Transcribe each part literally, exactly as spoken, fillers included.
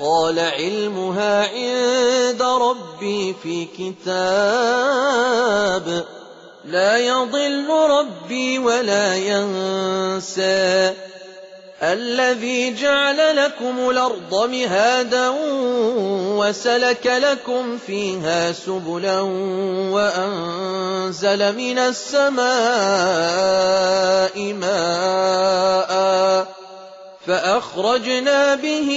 قال علمها عند ربي في كتاب لا يضل ربي ولا ينسى الذي جعل لكم الأرض مهادا وسلك لكم فيها سبلا وأنزل من السماء ماء فأخرجنا به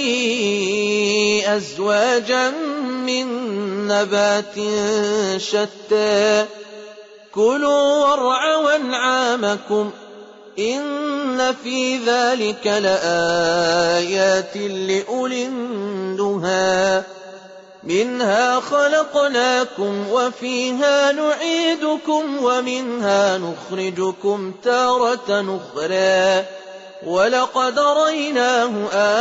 أزواجا من نبات شتى كلوا وارعوا أنعامكم إن في ذلك لآيات لأولي النهى منها خلقناكم وفيها نعيدكم ومنها نخرجكم تارة أخرى ولقد رأيناه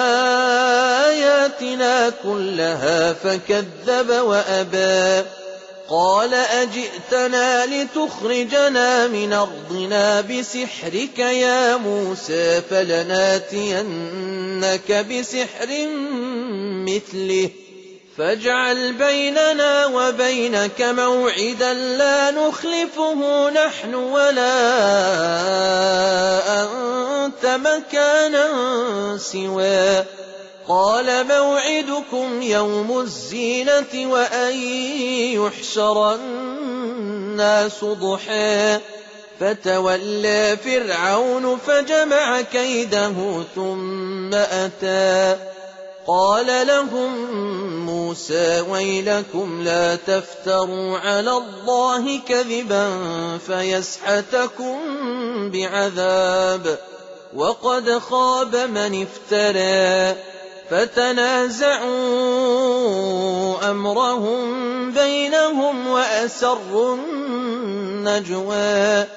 آياتنا كلها فكذب وأبى قال أجئتنا لتخرجنا من أرضنا بسحرك يا موسى فلناتينك بسحر مثله فاجعل بيننا وبينك موعدا لا نخلفه نحن ولا أنت مكانا سواه قال موعدكم يوم الزينة وأن يحشر الناس ضحى فتولى فرعون فجمع كيده ثم أتى قال لهم موسى ويلكم لا تفتروا على الله كذبا فيسحتكم بعذاب وقد خاب من افترى فتنازعوا أمرهم بينهم وأسروا النجوى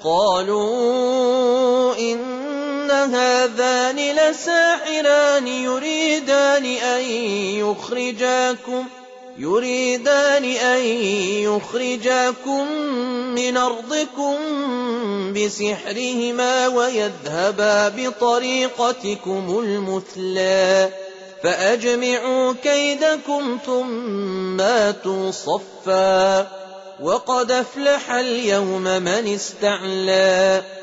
قالوا إن هذان لساحران يريدان أن يخرجاكم يريدان أن يخرجاكم من أرضكم بسحرهما ويذهبا بطريقتكم المثلى فأجمعوا كيدكم ثم آتوا صفا وقد أفلح اليوم من استعلى